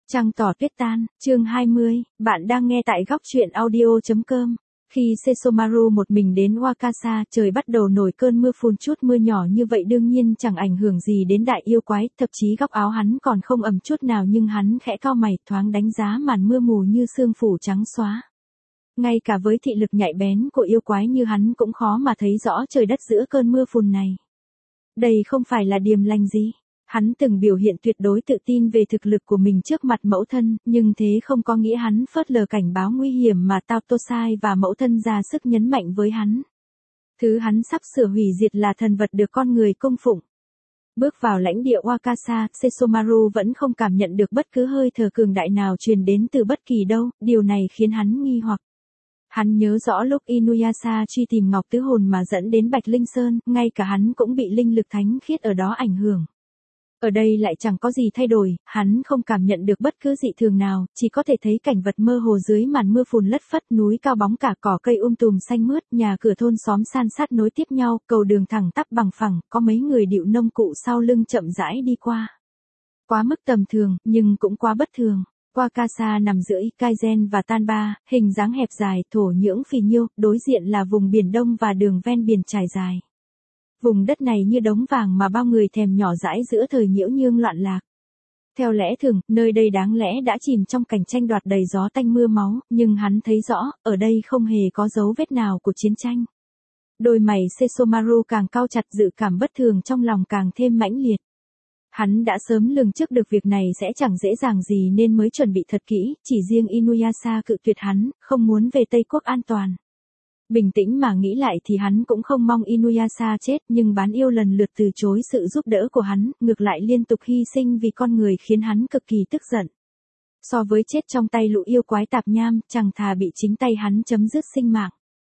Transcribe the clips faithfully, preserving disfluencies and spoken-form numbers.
Trăng tỏ tuyết tan, chương hai mươi, bạn đang nghe tại góc truyện audio chấm com. Khi Sesomaru một mình đến Wakasa, trời bắt đầu nổi cơn mưa phùn, chút mưa nhỏ như vậy đương nhiên chẳng ảnh hưởng gì đến đại yêu quái, thậm chí góc áo hắn còn không ẩm chút nào, nhưng hắn khẽ cau mày, thoáng đánh giá màn mưa mù như sương phủ trắng xóa. Ngay cả với thị lực nhạy bén của yêu quái như hắn cũng khó mà thấy rõ trời đất giữa cơn mưa phùn này. Đây không phải là điềm lành gì. Hắn từng biểu hiện tuyệt đối tự tin về thực lực của mình trước mặt mẫu thân, nhưng thế không có nghĩa hắn phớt lờ cảnh báo nguy hiểm mà Tao Tosai và mẫu thân ra sức nhấn mạnh với hắn. Thứ hắn sắp sửa hủy diệt là thần vật được con người cung phụng. Bước vào lãnh địa Wakasa, Sesomaru vẫn không cảm nhận được bất cứ hơi thở cường đại nào truyền đến từ bất kỳ đâu, điều này khiến hắn nghi hoặc. Hắn nhớ rõ lúc Inuyasha truy tìm Ngọc Tứ Hồn mà dẫn đến Bạch Linh Sơn, ngay cả hắn cũng bị linh lực thánh khiết ở đó ảnh hưởng. Ở đây lại chẳng có gì thay đổi, hắn không cảm nhận được bất cứ dị thường nào, chỉ có thể thấy cảnh vật mơ hồ dưới màn mưa phùn lất phất, núi cao bóng cả cỏ cây um tùm xanh mướt, nhà cửa thôn xóm san sát nối tiếp nhau, cầu đường thẳng tắp bằng phẳng, có mấy người điệu nông cụ sau lưng chậm rãi đi qua. Quá mức tầm thường, nhưng cũng quá bất thường. Wakasa nằm giữa Ikaizen và Tanba, hình dáng hẹp dài, thổ nhưỡng phì nhiêu, đối diện là vùng biển đông và đường ven biển trải dài. Vùng đất này như đống vàng mà bao người thèm nhỏ dãi giữa thời nhiễu nhương loạn lạc. Theo lẽ thường, nơi đây đáng lẽ đã chìm trong cảnh tranh đoạt đầy gió tanh mưa máu, nhưng hắn thấy rõ, ở đây không hề có dấu vết nào của chiến tranh. Đôi mày Sesomaru càng cau chặt, dự cảm bất thường trong lòng càng thêm mãnh liệt. Hắn đã sớm lường trước được việc này sẽ chẳng dễ dàng gì nên mới chuẩn bị thật kỹ, chỉ riêng Inuyasha cự tuyệt hắn, không muốn về Tây Quốc an toàn. Bình tĩnh mà nghĩ lại thì hắn cũng không mong Inuyasha chết, nhưng bán yêu lần lượt từ chối sự giúp đỡ của hắn, ngược lại liên tục hy sinh vì con người khiến hắn cực kỳ tức giận. So với chết trong tay lũ yêu quái tạp nham, chẳng thà bị chính tay hắn chấm dứt sinh mạng.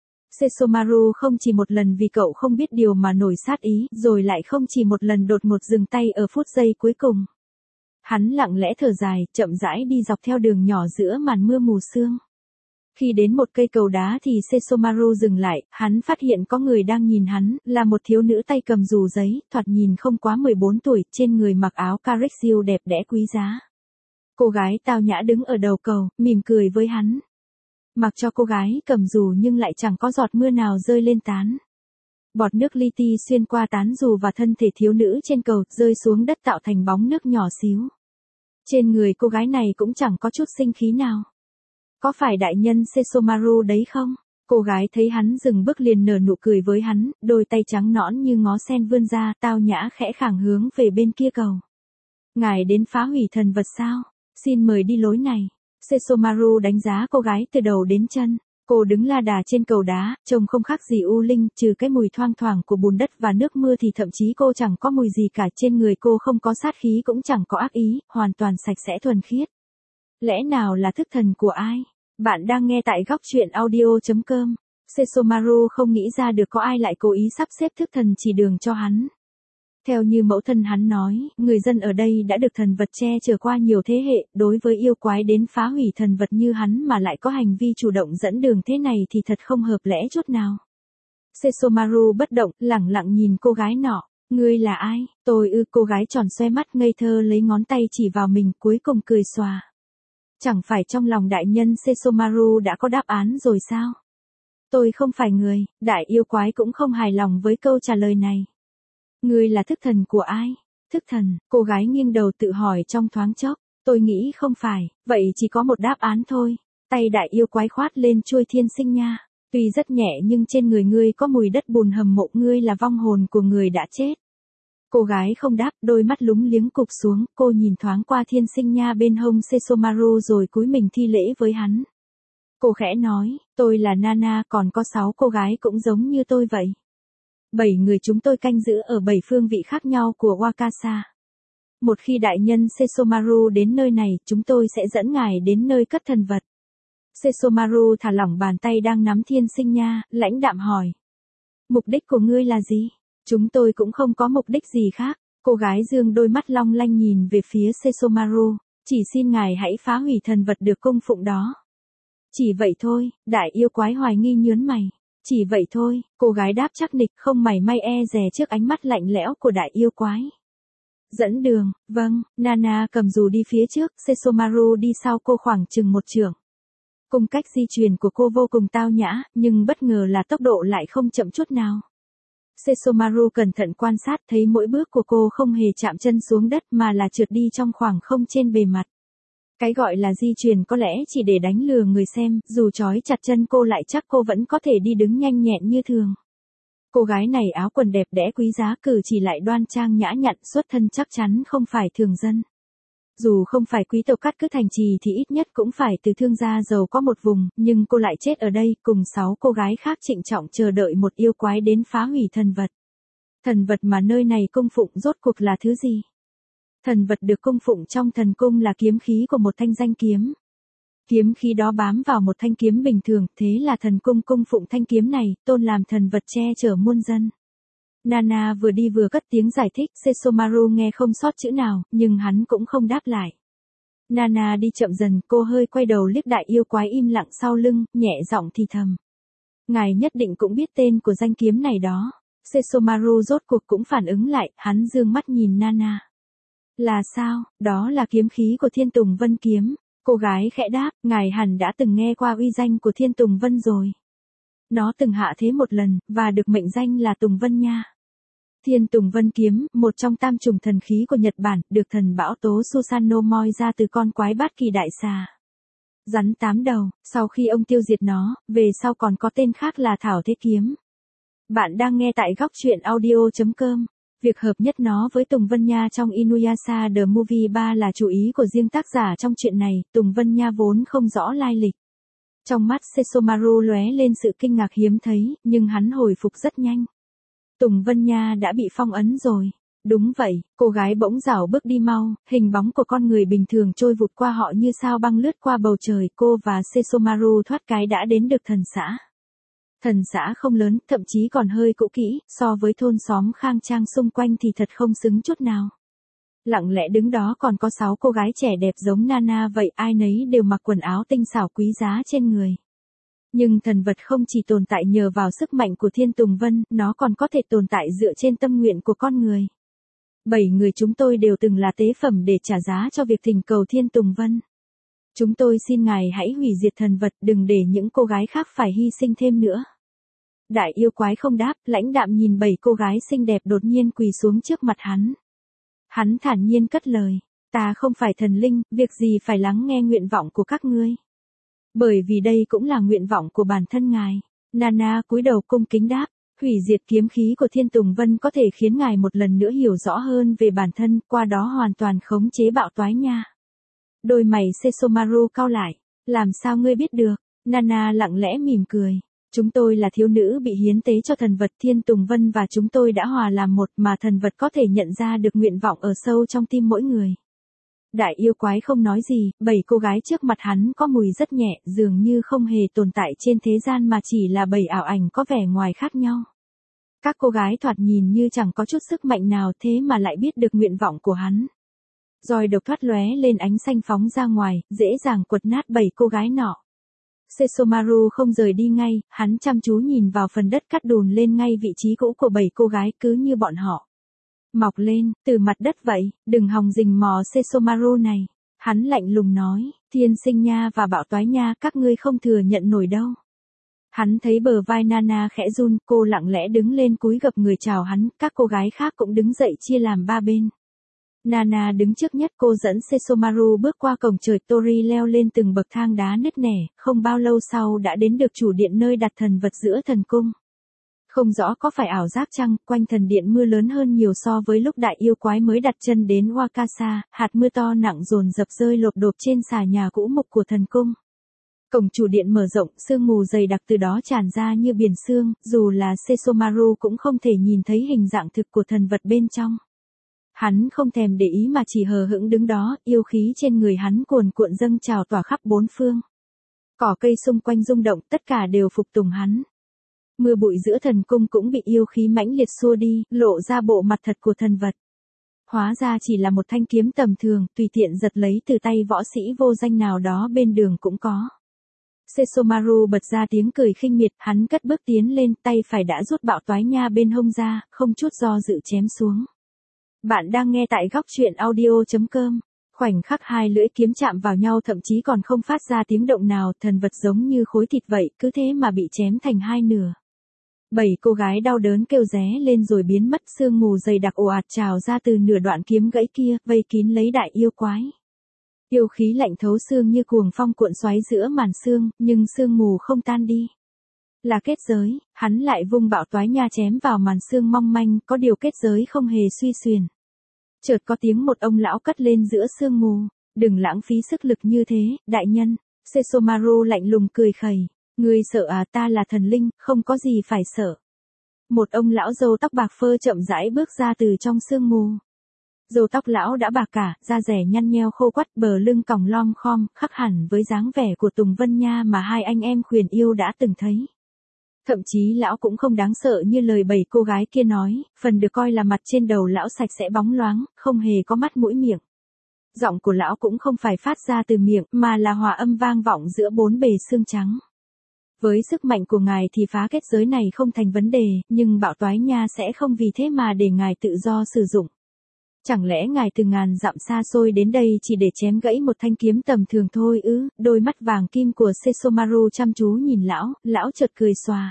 Sesomaru không chỉ một lần vì cậu không biết điều mà nổi sát ý, rồi lại không chỉ một lần đột ngột dừng tay ở phút giây cuối cùng. Hắn lặng lẽ thở dài, chậm rãi đi dọc theo đường nhỏ giữa màn mưa mù sương. Khi đến một cây cầu đá thì Sesomaru dừng lại, hắn phát hiện có người đang nhìn hắn, là một thiếu nữ tay cầm dù giấy, thoạt nhìn không quá mười bốn tuổi, trên người mặc áo Kareksil đẹp đẽ quý giá. Cô gái tao nhã đứng ở đầu cầu, mỉm cười với hắn. Mặc cho cô gái cầm dù nhưng lại chẳng có giọt mưa nào rơi lên tán. Bọt nước li ti xuyên qua tán dù và thân thể thiếu nữ trên cầu, rơi xuống đất tạo thành bóng nước nhỏ xíu. Trên người cô gái này cũng chẳng có chút sinh khí nào. Có phải đại nhân Sesomaru đấy không? Cô gái thấy hắn dừng bước liền nở nụ cười với hắn, đôi tay trắng nõn như ngó sen vươn ra, tao nhã khẽ khàng hướng về bên kia cầu. Ngài đến phá hủy thần vật sao? Xin mời đi lối này. Sesomaru đánh giá cô gái từ đầu đến chân. Cô đứng la đà trên cầu đá, trông không khác gì u linh, trừ cái mùi thoang thoảng của bùn đất và nước mưa thì thậm chí cô chẳng có mùi gì cả, trên người cô không có sát khí cũng chẳng có ác ý, hoàn toàn sạch sẽ thuần khiết. Lẽ nào là thức thần của ai? Bạn đang nghe tại góc truyện audio chấm com. Sesomaru không nghĩ ra được có ai lại cố ý sắp xếp thức thần chỉ đường cho hắn. Theo như mẫu thân hắn nói, người dân ở đây đã được thần vật che chở qua nhiều thế hệ, đối với yêu quái đến phá hủy thần vật như hắn mà lại có hành vi chủ động dẫn đường thế này thì thật không hợp lẽ chút nào. Sesomaru bất động, lẳng lặng nhìn cô gái nọ. Ngươi là ai? Tôi ư, cô gái tròn xoe mắt ngây thơ lấy ngón tay chỉ vào mình, cuối cùng cười xòa. Chẳng phải trong lòng đại nhân Sesomaru đã có đáp án rồi sao? Tôi không phải người, đại yêu quái cũng không hài lòng với câu trả lời này. Ngươi là thức thần của ai? Thức thần, cô gái nghiêng đầu tự hỏi trong thoáng chốc. Tôi nghĩ không phải, vậy chỉ có một đáp án thôi. Tay đại yêu quái khoát lên chuôi thiên sinh nha. Tuy rất nhẹ nhưng trên người ngươi có mùi đất bùn hầm mộ, ngươi là vong hồn của người đã chết. Cô gái không đáp, đôi mắt lúng liếng cụp xuống, cô nhìn thoáng qua thiên sinh nha bên hông Sesomaru rồi cúi mình thi lễ với hắn. Cô khẽ nói, tôi là Nana, còn có sáu cô gái cũng giống như tôi vậy. Bảy người chúng tôi canh giữ ở bảy phương vị khác nhau của Wakasa. Một khi đại nhân Sesomaru đến nơi này, chúng tôi sẽ dẫn ngài đến nơi cất thần vật. Sesomaru thả lỏng bàn tay đang nắm thiên sinh nha, lãnh đạm hỏi. Mục đích của ngươi là gì? Chúng tôi cũng không có mục đích gì khác. Cô gái dương đôi mắt long lanh nhìn về phía Sesomaru. Chỉ xin ngài hãy phá hủy thần vật được cung phụng đó. Chỉ vậy thôi, đại yêu quái hoài nghi nhớn mày. Chỉ vậy thôi, cô gái đáp chắc nịch, không mảy may e dè trước ánh mắt lạnh lẽo của đại yêu quái. Dẫn đường, vâng, Nana cầm dù đi phía trước, Sesomaru đi sau cô khoảng chừng một trượng. Cung cách di chuyển của cô vô cùng tao nhã, nhưng bất ngờ là tốc độ lại không chậm chút nào. Sesomaru cẩn thận quan sát thấy mỗi bước của cô không hề chạm chân xuống đất mà là trượt đi trong khoảng không trên bề mặt. Cái gọi là di chuyển có lẽ chỉ để đánh lừa người xem, dù trói chặt chân cô lại chắc cô vẫn có thể đi đứng nhanh nhẹn như thường. Cô gái này áo quần đẹp đẽ quý giá, cử chỉ lại đoan trang nhã nhặn, xuất thân chắc chắn không phải thường dân. Dù không phải quý tộc cát cứ thành trì thì ít nhất cũng phải từ thương gia giàu có một vùng, nhưng cô lại chết ở đây, cùng sáu cô gái khác trịnh trọng chờ đợi một yêu quái đến phá hủy thần vật. Thần vật mà nơi này cung phụng rốt cuộc là thứ gì? Thần vật được cung phụng trong thần cung là kiếm khí của một thanh danh kiếm. Kiếm khí đó bám vào một thanh kiếm bình thường, thế là thần cung cung phụng thanh kiếm này, tôn làm thần vật che chở muôn dân. Nana vừa đi vừa cất tiếng giải thích, Sesomaru nghe không sót chữ nào, nhưng hắn cũng không đáp lại. Nana đi chậm dần, cô hơi quay đầu liếc đại yêu quái im lặng sau lưng, nhẹ giọng thì thầm. Ngài nhất định cũng biết tên của danh kiếm này đó. Sesomaru rốt cuộc cũng phản ứng lại, hắn dương mắt nhìn Nana. Là sao, đó là kiếm khí của Thiên Tùng Vân kiếm. Cô gái khẽ đáp, ngài hẳn đã từng nghe qua uy danh của Thiên Tùng Vân rồi. Nó từng hạ thế một lần, và được mệnh danh là Tùng Vân Nha. Thiên Tùng Vân kiếm, một trong tam trùng thần khí của Nhật Bản, được thần bão tố Susanoo moi ra từ con quái bát kỳ đại xà. Rắn tám đầu, sau khi ông tiêu diệt nó, về sau còn có tên khác là Thảo Thế Kiếm. Bạn đang nghe tại góc truyện audio chấm com. Việc hợp nhất nó với Tùng Vân Nha trong Inuyasha The Movie ba là chủ ý của riêng tác giả trong chuyện này, Tùng Vân Nha vốn không rõ lai lịch. Trong mắt Sesomaru lóe lên sự kinh ngạc hiếm thấy, nhưng hắn hồi phục rất nhanh. Tùng Vân Nha đã bị phong ấn rồi. Đúng vậy, cô gái bỗng rảo bước đi mau, hình bóng của con người bình thường trôi vụt qua họ như sao băng lướt qua bầu trời, cô và Sesomaru thoát cái đã đến được thần xã. Thần xã không lớn, thậm chí còn hơi cũ kỹ, so với thôn xóm khang trang xung quanh thì thật không xứng chút nào. Lặng lẽ đứng đó còn có sáu cô gái trẻ đẹp giống Nana vậy, ai nấy đều mặc quần áo tinh xảo quý giá trên người. Nhưng thần vật không chỉ tồn tại nhờ vào sức mạnh của Thiên Tùng Vân, nó còn có thể tồn tại dựa trên tâm nguyện của con người. Bảy người chúng tôi đều từng là tế phẩm để trả giá cho việc thỉnh cầu Thiên Tùng Vân. Chúng tôi xin ngài hãy hủy diệt thần vật, đừng để những cô gái khác phải hy sinh thêm nữa. Đại yêu quái không đáp, lãnh đạm nhìn bảy cô gái xinh đẹp đột nhiên quỳ xuống trước mặt hắn. Hắn thản nhiên cất lời, ta không phải thần linh, việc gì phải lắng nghe nguyện vọng của các ngươi. Bởi vì đây cũng là nguyện vọng của bản thân ngài. Nana cúi đầu cung kính đáp, hủy diệt kiếm khí của Thiên Tùng Vân có thể khiến ngài một lần nữa hiểu rõ hơn về bản thân, qua đó hoàn toàn khống chế bạo toái nha. Đôi mày Sesomaru cau lại, làm sao ngươi biết được? Nana lặng lẽ mỉm cười. Chúng tôi là thiếu nữ bị hiến tế cho thần vật Thiên Tùng Vân và chúng tôi đã hòa làm một mà thần vật có thể nhận ra được nguyện vọng ở sâu trong tim mỗi người. Đại yêu quái không nói gì, bảy cô gái trước mặt hắn có mùi rất nhẹ, dường như không hề tồn tại trên thế gian mà chỉ là bảy ảo ảnh có vẻ ngoài khác nhau. Các cô gái thoạt nhìn như chẳng có chút sức mạnh nào thế mà lại biết được nguyện vọng của hắn. Roi độc thoát lóe lên ánh xanh phóng ra ngoài, dễ dàng quật nát bảy cô gái nọ. Sesomaru không rời đi ngay, hắn chăm chú nhìn vào phần đất cắt đùn lên ngay vị trí cũ của bảy cô gái cứ như bọn họ. Mọc lên, từ mặt đất vậy, đừng hòng rình mò Sesomaru này. Hắn lạnh lùng nói, Thiên Sinh Nha và Bạo Toái Nha các ngươi không thừa nhận nổi đâu. Hắn thấy bờ vai Nana khẽ run, cô lặng lẽ đứng lên cúi gập người chào hắn, các cô gái khác cũng đứng dậy chia làm ba bên. Nana đứng trước nhất, cô dẫn Sesomaru bước qua cổng trời, Tori leo lên từng bậc thang đá nứt nẻ, không bao lâu sau đã đến được chủ điện nơi đặt thần vật giữa thần cung. Không rõ có phải ảo giác chăng, quanh thần điện mưa lớn hơn nhiều so với lúc đại yêu quái mới đặt chân đến Wakasa, hạt mưa to nặng dồn dập rơi lộp độp trên xà nhà cũ mục của thần cung. Cổng chủ điện mở rộng, sương mù dày đặc từ đó tràn ra như biển sương, dù là Sesomaru cũng không thể nhìn thấy hình dạng thực của thần vật bên trong. Hắn không thèm để ý mà chỉ hờ hững đứng đó, yêu khí trên người hắn cuồn cuộn dâng trào tỏa khắp bốn phương. Cỏ cây xung quanh rung động, tất cả đều phục tùng hắn. Mưa bụi giữa thần cung cũng bị yêu khí mãnh liệt xua đi, lộ ra bộ mặt thật của thần vật. Hóa ra chỉ là một thanh kiếm tầm thường, tùy tiện giật lấy từ tay võ sĩ vô danh nào đó bên đường cũng có. Sesomaru bật ra tiếng cười khinh miệt, hắn cất bước tiến lên, tay phải đã rút Bạo Toái Nha bên hông ra, không chút do dự chém xuống. Bạn đang nghe tại góc chuyện audio.com. Khoảnh khắc hai lưỡi kiếm chạm vào nhau thậm chí còn không phát ra tiếng động nào, thần vật giống như khối thịt vậy, cứ thế mà bị chém thành hai nửa. Bảy cô gái đau đớn kêu ré lên rồi biến mất, sương mù dày đặc ồ ạt trào ra từ nửa đoạn kiếm gãy kia, vây kín lấy đại yêu quái. Yêu khí lạnh thấu xương như cuồng phong cuộn xoáy giữa màn sương, nhưng sương mù không tan đi. Là kết giới, hắn lại vung bạo toái nha chém vào màn sương mong manh, có điều kết giới không hề suy xuyển. Chợt có tiếng một ông lão cất lên giữa sương mù, đừng lãng phí sức lực như thế, đại nhân. Sesomaru lạnh lùng cười khẩy, ngươi sợ à, ta là thần linh, không có gì phải sợ. Một ông lão râu tóc bạc phơ chậm rãi bước ra từ trong sương mù. Râu tóc lão đã bạc cả, da rẻ nhăn nheo khô quắt, bờ lưng còng lom khom, khác hẳn với dáng vẻ của Tùng Vân Nha mà hai anh em khuyển yêu đã từng thấy. Thậm chí lão cũng không đáng sợ như lời bảy cô gái kia nói, phần được coi là mặt trên đầu lão sạch sẽ bóng loáng, không hề có mắt mũi miệng. Giọng của lão cũng không phải phát ra từ miệng, mà là hòa âm vang vọng giữa bốn bề xương trắng. Với sức mạnh của ngài thì phá kết giới này không thành vấn đề, nhưng bạo toái nha sẽ không vì thế mà để ngài tự do sử dụng. Chẳng lẽ ngài từ ngàn dặm xa xôi đến đây chỉ để chém gãy một thanh kiếm tầm thường thôi ư? Đôi mắt vàng kim của Sesomaru chăm chú nhìn lão, lão chợt cười xòa.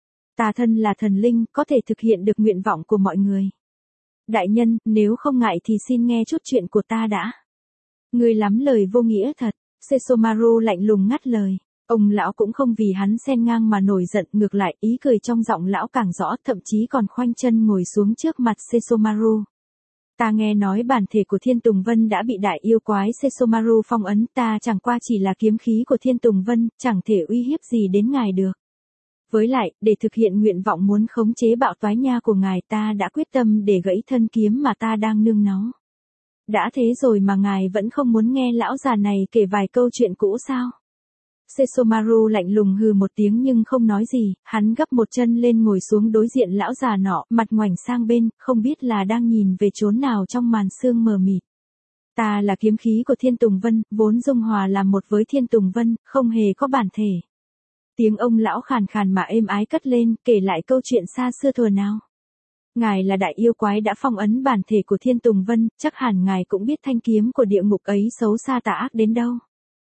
Ta thân là thần linh, có thể thực hiện được nguyện vọng của mọi người. Đại nhân, nếu không ngại thì xin nghe chút chuyện của ta đã. Ngươi lắm lời vô nghĩa thật. Sesomaru lạnh lùng ngắt lời. Ông lão cũng không vì hắn xen ngang mà nổi giận, ngược lại ý cười trong giọng lão càng rõ, thậm chí còn khoanh chân ngồi xuống trước mặt Sesomaru. Ta nghe nói bản thể của Thiên Tùng Vân đã bị đại yêu quái Sesomaru phong ấn, ta chẳng qua chỉ là kiếm khí của Thiên Tùng Vân, chẳng thể uy hiếp gì đến ngài được. Với lại, để thực hiện nguyện vọng muốn khống chế bạo toái nha của ngài, ta đã quyết tâm để gãy thân kiếm mà ta đang nương nó. Đã thế rồi mà ngài vẫn không muốn nghe lão già này kể vài câu chuyện cũ sao? Sesomaru lạnh lùng hừ một tiếng nhưng không nói gì, hắn gấp một chân lên ngồi xuống đối diện lão già nọ, mặt ngoảnh sang bên, không biết là đang nhìn về chốn nào trong màn sương mờ mịt. Ta là kiếm khí của Thiên Tùng Vân, vốn dung hòa làm một với Thiên Tùng Vân, không hề có bản thể. Tiếng ông lão khàn khàn mà êm ái cất lên, kể lại câu chuyện xa xưa thuở nào. Ngài là đại yêu quái đã phong ấn bản thể của Thiên Tùng Vân, chắc hẳn ngài cũng biết thanh kiếm của địa ngục ấy xấu xa tà ác đến đâu.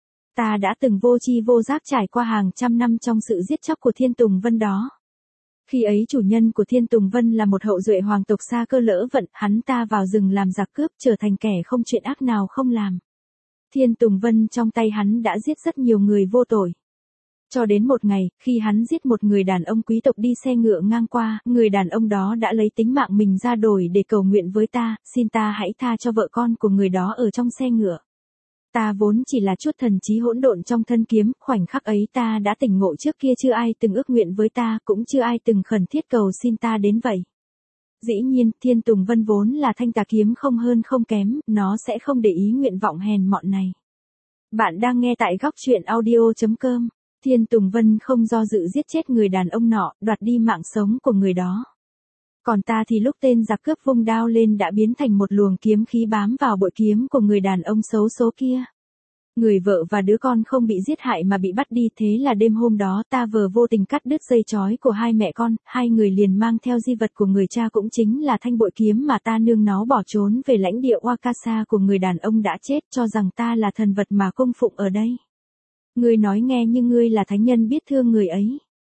Ta đã từng vô tri vô giác trải qua hàng trăm năm trong sự giết chóc của Thiên Tùng Vân đó. Khi ấy chủ nhân của Thiên Tùng Vân là một hậu duệ hoàng tộc xa cơ lỡ vận, hắn ta vào rừng làm giặc cướp, trở thành kẻ không chuyện ác nào không làm. Thiên Tùng Vân trong tay hắn đã giết rất nhiều người vô tội. Cho đến một ngày, khi hắn giết một người đàn ông quý tộc đi xe ngựa ngang qua, người đàn ông đó đã lấy tính mạng mình ra đổi để cầu nguyện với ta, xin ta hãy tha cho vợ con của người đó ở trong xe ngựa. Ta vốn chỉ là chút thần trí hỗn độn trong thân kiếm, khoảnh khắc ấy ta đã tỉnh ngộ, trước kia chưa ai từng ước nguyện với ta, cũng chưa ai từng khẩn thiết cầu xin ta đến vậy. Dĩ nhiên, Thiên Tùng Vân vốn là thanh tà kiếm không hơn không kém, nó sẽ không để ý nguyện vọng hèn mọn này. Bạn đang nghe tại góc chuyện audio.com. Thiên Tùng Vân không do dự giết chết người đàn ông nọ, đoạt đi mạng sống của người đó. Còn ta thì lúc tên giặc cướp vung đao lên đã biến thành một luồng kiếm khí bám vào bội kiếm của người đàn ông xấu số kia. Người vợ và đứa con không bị giết hại mà bị bắt đi, thế là đêm hôm đó ta vừa vô tình cắt đứt dây trói của hai mẹ con, hai người liền mang theo di vật của người cha cũng chính là thanh bội kiếm mà ta nương nó bỏ trốn về lãnh địa Wakasa của người đàn ông đã chết, cho rằng ta là thần vật mà cung phụng ở đây. Ngươi nói nghe như ngươi là thánh nhân biết thương người ấy.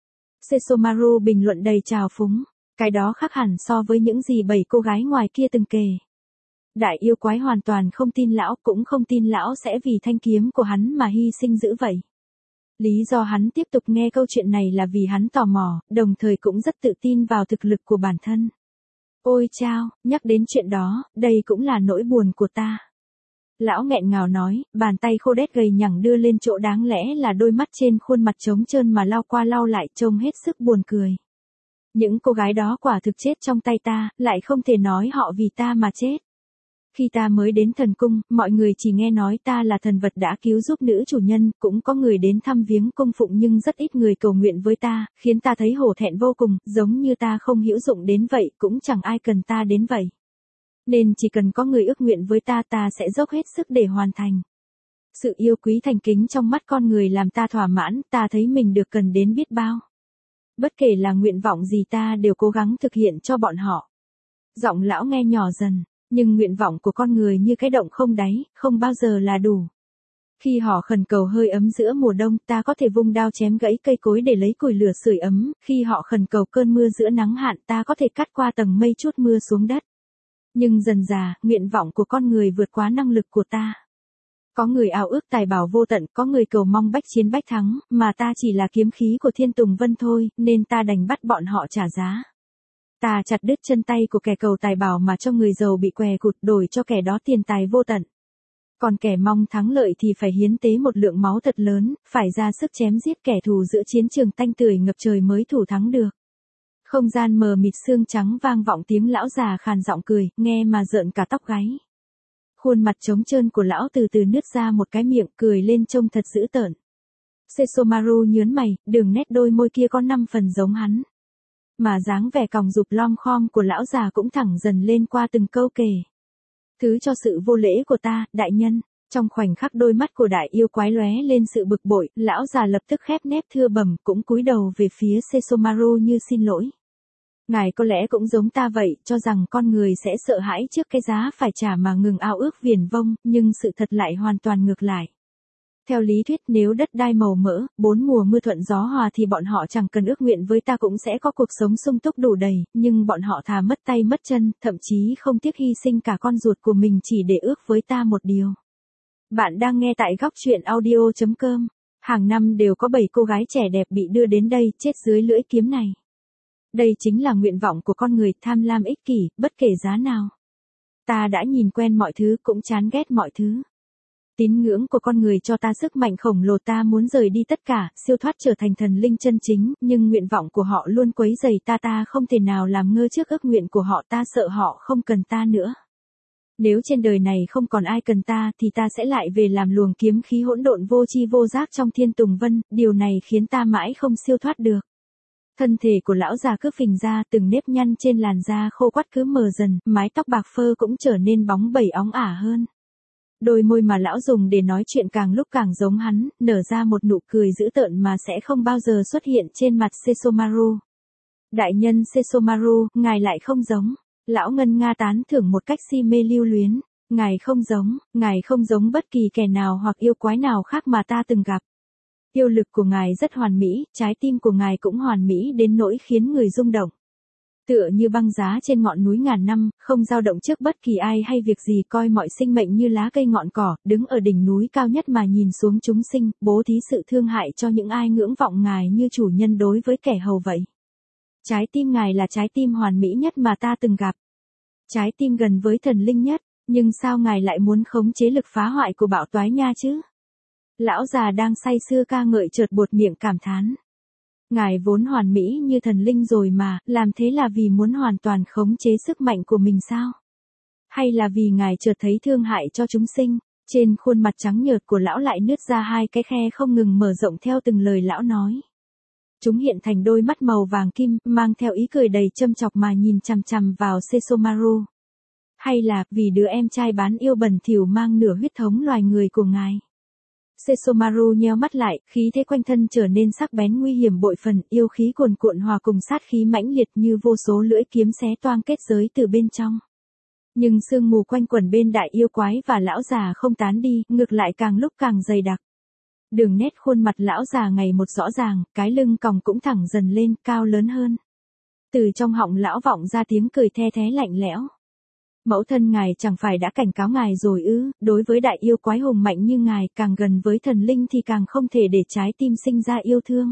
Sesomaru bình luận đầy trào phúng. Cái đó khác hẳn so với những gì bảy cô gái ngoài kia từng kể. Đại yêu quái hoàn toàn không tin lão, cũng không tin lão sẽ vì thanh kiếm của hắn mà hy sinh dữ vậy. Lý do hắn tiếp tục nghe câu chuyện này là vì hắn tò mò, đồng thời cũng rất tự tin vào thực lực của bản thân. Ôi chao, nhắc đến chuyện đó, đây cũng là nỗi buồn của ta. Lão nghẹn ngào nói, bàn tay khô đét gầy nhẳng đưa lên chỗ đáng lẽ là đôi mắt trên khuôn mặt trống trơn mà lau qua lau lại, trông hết sức buồn cười. Những cô gái đó quả thực chết trong tay ta, lại không thể nói họ vì ta mà chết. Khi ta mới đến thần cung, mọi người chỉ nghe nói ta là thần vật đã cứu giúp nữ chủ nhân, cũng có người đến thăm viếng cung phụng nhưng rất ít người cầu nguyện với ta, khiến ta thấy hổ thẹn vô cùng, giống như ta không hữu dụng đến vậy, cũng chẳng ai cần ta đến vậy. Nên chỉ cần có người ước nguyện với ta, ta sẽ dốc hết sức để hoàn thành. Sự yêu quý thành kính trong mắt con người làm ta thỏa mãn, ta thấy mình được cần đến biết bao. Bất kể là nguyện vọng gì ta đều cố gắng thực hiện cho bọn họ. Giọng lão nghe nhỏ dần. Nhưng nguyện vọng của con người như cái động không đáy, không bao giờ là đủ. Khi họ khẩn cầu hơi ấm giữa mùa đông, ta có thể vung đao chém gãy cây cối để lấy củi lửa sưởi ấm, khi họ khẩn cầu cơn mưa giữa nắng hạn, ta có thể cắt qua tầng mây chút mưa xuống đất. Nhưng dần dà, nguyện vọng của con người vượt quá năng lực của ta. Có người ao ước tài bảo vô tận, có người cầu mong bách chiến bách thắng, mà ta chỉ là kiếm khí của Thiên Tùng Vân thôi, nên ta đành bắt bọn họ trả giá. Ta chặt đứt chân tay của kẻ cầu tài bảo mà cho người giàu bị què cụt, đổi cho kẻ đó tiền tài vô tận. Còn kẻ mong thắng lợi thì phải hiến tế một lượng máu thật lớn, phải ra sức chém giết kẻ thù giữa chiến trường tanh tưởi ngập trời mới thủ thắng được. Không gian mờ mịt sương trắng vang vọng tiếng lão già khàn giọng cười, nghe mà rợn cả tóc gáy. Khuôn mặt trống trơn của lão từ từ nứt ra một cái miệng, cười lên trông thật dữ tợn. Sesomaru nhớn mày, đường nét đôi môi kia có năm phần giống hắn. Mà dáng vẻ còng rụp lom khom của lão già cũng thẳng dần lên qua từng câu kể. Thứ cho sự vô lễ của ta, đại nhân. Trong khoảnh khắc đôi mắt của đại yêu quái lóe lên sự bực bội, lão già lập tức khép nép thưa bẩm, cũng cúi đầu về phía Sesomaru như xin lỗi. Ngài có lẽ cũng giống ta vậy, cho rằng con người sẽ sợ hãi trước cái giá phải trả mà ngừng ao ước viển vông, nhưng sự thật lại hoàn toàn ngược lại. Theo lý thuyết, nếu đất đai màu mỡ, bốn mùa mưa thuận gió hòa thì bọn họ chẳng cần ước nguyện với ta cũng sẽ có cuộc sống sung túc đủ đầy, nhưng bọn họ thà mất tay mất chân, thậm chí không tiếc hy sinh cả con ruột của mình chỉ để ước với ta một điều. Bạn đang nghe tại góc truyện audio chấm com. Hàng năm đều có bảy cô gái trẻ đẹp bị đưa đến đây, chết dưới lưỡi kiếm này. Đây chính là nguyện vọng của con người, tham lam ích kỷ, bất kể giá nào. Ta đã nhìn quen mọi thứ, cũng chán ghét mọi thứ. Tín ngưỡng của con người cho ta sức mạnh khổng lồ, ta muốn rời đi tất cả, siêu thoát trở thành thần linh chân chính, nhưng nguyện vọng của họ luôn quấy rầy ta, ta không thể nào làm ngơ trước ước nguyện của họ, ta sợ họ không cần ta nữa. Nếu trên đời này không còn ai cần ta thì ta sẽ lại về làm luồng kiếm khí hỗn độn vô tri vô giác trong Thiên Tùng Vân, điều này khiến ta mãi không siêu thoát được. Thân thể của lão già cứ phình ra, từng nếp nhăn trên làn da khô quắt cứ mờ dần, mái tóc bạc phơ cũng trở nên bóng bẩy óng ả hơn. Đôi môi mà lão dùng để nói chuyện càng lúc càng giống hắn, nở ra một nụ cười dữ tợn mà sẽ không bao giờ xuất hiện trên mặt Sesomaru. Đại nhân Sesomaru, ngài lại không giống. Lão ngân nga tán thưởng một cách si mê lưu luyến. Ngài không giống, ngài không giống bất kỳ kẻ nào hoặc yêu quái nào khác mà ta từng gặp. Yêu lực của ngài rất hoàn mỹ, trái tim của ngài cũng hoàn mỹ đến nỗi khiến người rung động. Tựa như băng giá trên ngọn núi ngàn năm, không dao động trước bất kỳ ai hay việc gì, coi mọi sinh mệnh như lá cây ngọn cỏ, đứng ở đỉnh núi cao nhất mà nhìn xuống chúng sinh, bố thí sự thương hại cho những ai ngưỡng vọng ngài như chủ nhân đối với kẻ hầu vậy. Trái tim ngài là trái tim hoàn mỹ nhất mà ta từng gặp. Trái tim gần với thần linh nhất, nhưng sao ngài lại muốn khống chế lực phá hoại của bạo toái nha chứ? Lão già đang say sưa ca ngợi chợt buột miệng cảm thán. Ngài vốn hoàn mỹ như thần linh rồi mà, làm thế là vì muốn hoàn toàn khống chế sức mạnh của mình sao? Hay là vì ngài chợt thấy thương hại cho chúng sinh? Trên khuôn mặt trắng nhợt của lão lại nứt ra hai cái khe không ngừng mở rộng theo từng lời lão nói. Chúng hiện thành đôi mắt màu vàng kim, mang theo ý cười đầy châm chọc mà nhìn chằm chằm vào Sesomaru. Hay là, vì đứa em trai bán yêu bẩn thỉu mang nửa huyết thống loài người của ngài? Sesomaru nheo mắt lại, khí thế quanh thân trở nên sắc bén nguy hiểm bội phần, yêu khí cuồn cuộn hòa cùng sát khí mãnh liệt như vô số lưỡi kiếm xé toang kết giới từ bên trong. Nhưng sương mù quanh quẩn bên đại yêu quái và lão già không tán đi, ngược lại càng lúc càng dày đặc. Đường nét khuôn mặt lão già ngày một rõ ràng, cái lưng còng cũng thẳng dần lên, cao lớn hơn. Từ trong họng lão vọng ra tiếng cười the thé lạnh lẽo. Mẫu thân ngài chẳng phải đã cảnh cáo ngài rồi ư, đối với đại yêu quái hùng mạnh như ngài, càng gần với thần linh thì càng không thể để trái tim sinh ra yêu thương.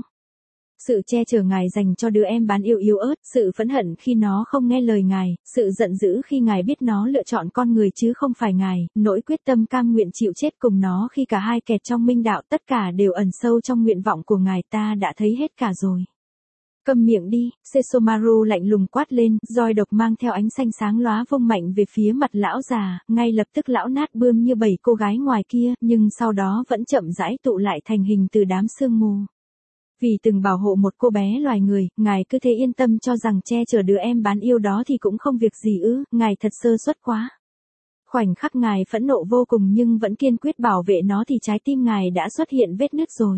Sự che chở ngài dành cho đứa em bán yêu yếu ớt, sự phẫn hận khi nó không nghe lời ngài, sự giận dữ khi ngài biết nó lựa chọn con người chứ không phải ngài, nỗi quyết tâm cam nguyện chịu chết cùng nó khi cả hai kẹt trong minh đạo, tất cả đều ẩn sâu trong nguyện vọng của ngài, ta đã thấy hết cả rồi. Câm miệng đi, Sesomaru lạnh lùng quát lên, roi độc mang theo ánh xanh sáng lóa vung mạnh về phía mặt lão già, ngay lập tức lão nát bươm như bảy cô gái ngoài kia, nhưng sau đó vẫn chậm rãi tụ lại thành hình từ đám sương mù. Vì từng bảo hộ một cô bé loài người, ngài cứ thế yên tâm cho rằng che chở đứa em bán yêu đó thì cũng không việc gì ư, ngài thật sơ suất quá. Khoảnh khắc ngài phẫn nộ vô cùng nhưng vẫn kiên quyết bảo vệ nó thì trái tim ngài đã xuất hiện vết nứt rồi.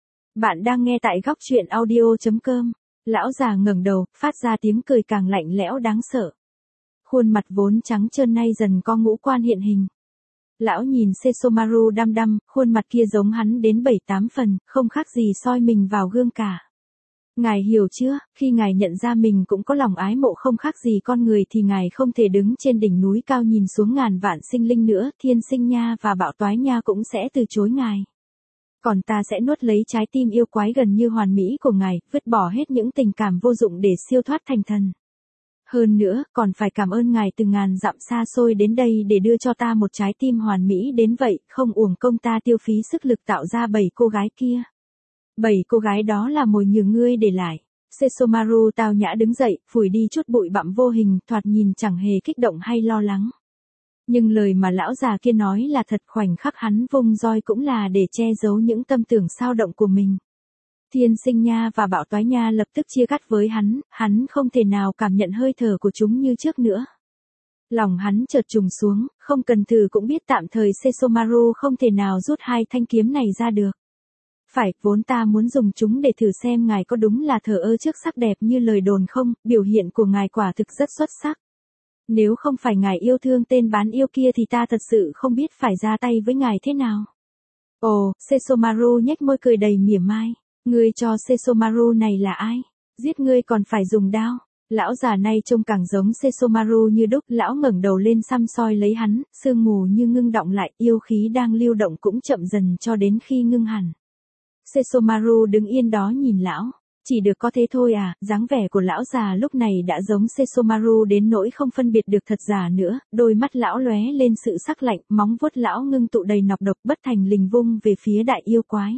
Bạn đang nghe tại góc truyện audio chấm com. Lão già ngẩng đầu, phát ra tiếng cười càng lạnh lẽo đáng sợ. khuôn mặt vốn trắng trơn nay dần có ngũ quan hiện hình. Lão nhìn Sesomaru đăm đăm, khuôn mặt kia giống hắn đến bảy tám phần, không khác gì soi mình vào gương cả. Ngài hiểu chưa, khi ngài nhận ra mình cũng có lòng ái mộ không khác gì con người thì ngài không thể đứng trên đỉnh núi cao nhìn xuống ngàn vạn sinh linh nữa, Thiên Sinh Nha và Bạo Toái Nha cũng sẽ từ chối ngài. Còn ta sẽ nuốt lấy trái tim yêu quái gần như hoàn mỹ của ngài, vứt bỏ hết những tình cảm vô dụng để siêu thoát thành thần. Hơn nữa, còn phải cảm ơn ngài từ ngàn dặm xa xôi đến đây để đưa cho ta một trái tim hoàn mỹ đến vậy, không uổng công ta tiêu phí sức lực tạo ra bảy cô gái kia. Bảy cô gái đó là mồi nhử ngươi để lại. Sesomaru tao nhã đứng dậy, phủi đi chút bụi bặm vô hình, thoạt nhìn chẳng hề kích động hay lo lắng. Nhưng lời mà lão già kia nói là thật, khoảnh khắc hắn vung roi cũng là để che giấu những tâm tưởng xao động của mình. Thiên Sinh Nha và Bạo Toái Nha lập tức chia cắt với hắn, hắn không thể nào cảm nhận hơi thở của chúng như trước nữa. Lòng hắn chợt trùng xuống, không cần thử cũng biết tạm thời Sesomaru không thể nào rút hai thanh kiếm này ra được. Phải, vốn ta muốn dùng chúng để thử xem ngài có đúng là thờ ơ trước sắc đẹp như lời đồn không, biểu hiện của ngài quả thực rất xuất sắc. Nếu không phải ngài yêu thương tên bán yêu kia thì ta thật sự không biết phải ra tay với ngài thế nào. Ồ, Sesomaru nhếch môi cười đầy mỉa mai. Ngươi cho Sesomaru này là ai? Giết ngươi còn phải dùng đao. Lão già này trông càng giống Sesomaru như đúc, lão ngẩng đầu lên xăm soi lấy hắn, sương mù như ngưng đọng lại, yêu khí đang lưu động cũng chậm dần cho đến khi ngưng hẳn. Sesomaru đứng yên đó nhìn lão, chỉ được có thế thôi à, dáng vẻ của lão già lúc này đã giống Sesomaru đến nỗi không phân biệt được thật giả nữa, đôi mắt lão lóe lên sự sắc lạnh, móng vuốt lão ngưng tụ đầy nọc độc bất thành lình vung về phía đại yêu quái.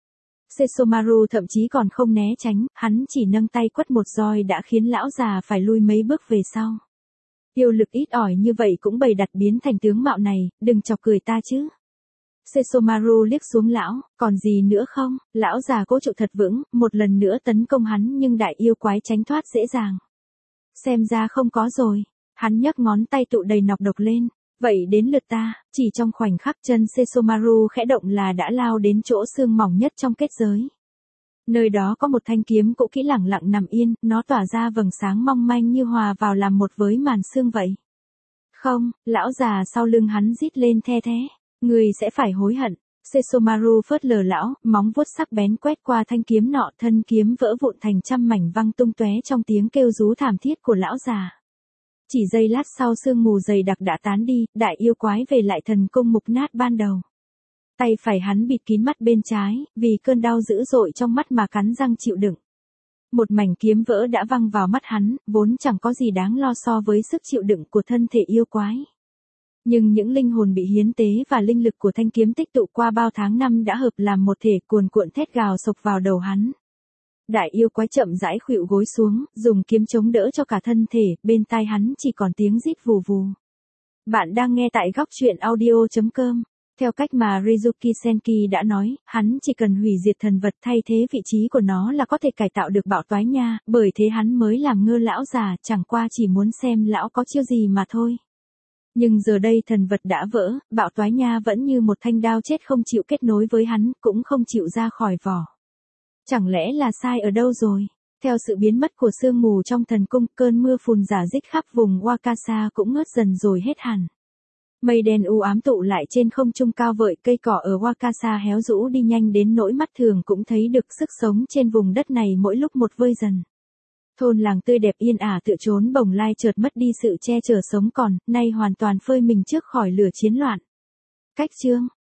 Sesomaru thậm chí còn không né tránh, hắn chỉ nâng tay quất một roi đã khiến lão già phải lui mấy bước về sau. Yêu lực ít ỏi như vậy cũng bày đặt biến thành tướng mạo này, đừng chọc cười ta chứ. Sesomaru liếc xuống lão, còn gì nữa không? Lão già cố trụ thật vững, một lần nữa tấn công hắn nhưng đại yêu quái tránh thoát dễ dàng. Xem ra không có rồi. Hắn nhấc ngón tay tụ đầy nọc độc lên. Vậy đến lượt ta, chỉ trong khoảnh khắc chân Sesomaru khẽ động là đã lao đến chỗ xương mỏng nhất trong kết giới. Nơi đó có một thanh kiếm cũ kỹ lẳng lặng nằm yên, nó tỏa ra vầng sáng mong manh như hòa vào làm một với màn xương vậy. Không, lão già sau lưng hắn rít lên the thé. Người sẽ phải hối hận. Sesomaru phớt lờ lão, móng vuốt sắc bén quét qua thanh kiếm nọ, thân kiếm vỡ vụn thành trăm mảnh văng tung tóe trong tiếng kêu rú thảm thiết của lão già. Chỉ giây lát sau sương mù dày đặc đã tán đi, đại yêu quái về lại thần cung mục nát ban đầu. Tay phải hắn bịt kín mắt bên trái, vì cơn đau dữ dội trong mắt mà cắn răng chịu đựng. Một mảnh kiếm vỡ đã văng vào mắt hắn, vốn chẳng có gì đáng lo so với sức chịu đựng của thân thể yêu quái. Nhưng những linh hồn bị hiến tế và linh lực của thanh kiếm tích tụ qua bao tháng năm đã hợp làm một thể, cuồn cuộn thét gào sộc vào đầu hắn. Đại yêu quái chậm rãi khuỵu gối xuống, dùng kiếm chống đỡ cho cả thân thể, bên tai hắn chỉ còn tiếng rít vù vù. Bạn đang nghe tại góc truyện audio chấm com. Theo cách mà Rizuki Senki đã nói, hắn chỉ cần hủy diệt thần vật thay thế vị trí của nó là có thể cải tạo được Bạo Toái Nha, bởi thế hắn mới làm ngơ lão già, chẳng qua chỉ muốn xem lão có chiêu gì mà thôi. Nhưng giờ đây thần vật đã vỡ, Bạo Toái Nha vẫn như một thanh đao chết không chịu kết nối với hắn, cũng không chịu ra khỏi vỏ. Chẳng lẽ là sai ở đâu rồi? Theo sự biến mất của sương mù trong thần cung, cơn mưa phùn rả rích khắp vùng Wakasa cũng ngớt dần rồi hết hẳn. Mây đen u ám tụ lại trên không trung cao vợi, cây cỏ ở Wakasa héo rũ đi nhanh đến nỗi mắt thường cũng thấy được sức sống trên vùng đất này mỗi lúc một vơi dần. Thôn làng tươi đẹp yên ả tựa trốn bồng lai chợt mất đi sự che chở sống còn, nay hoàn toàn phơi mình trước khỏi lửa chiến loạn. Cách chương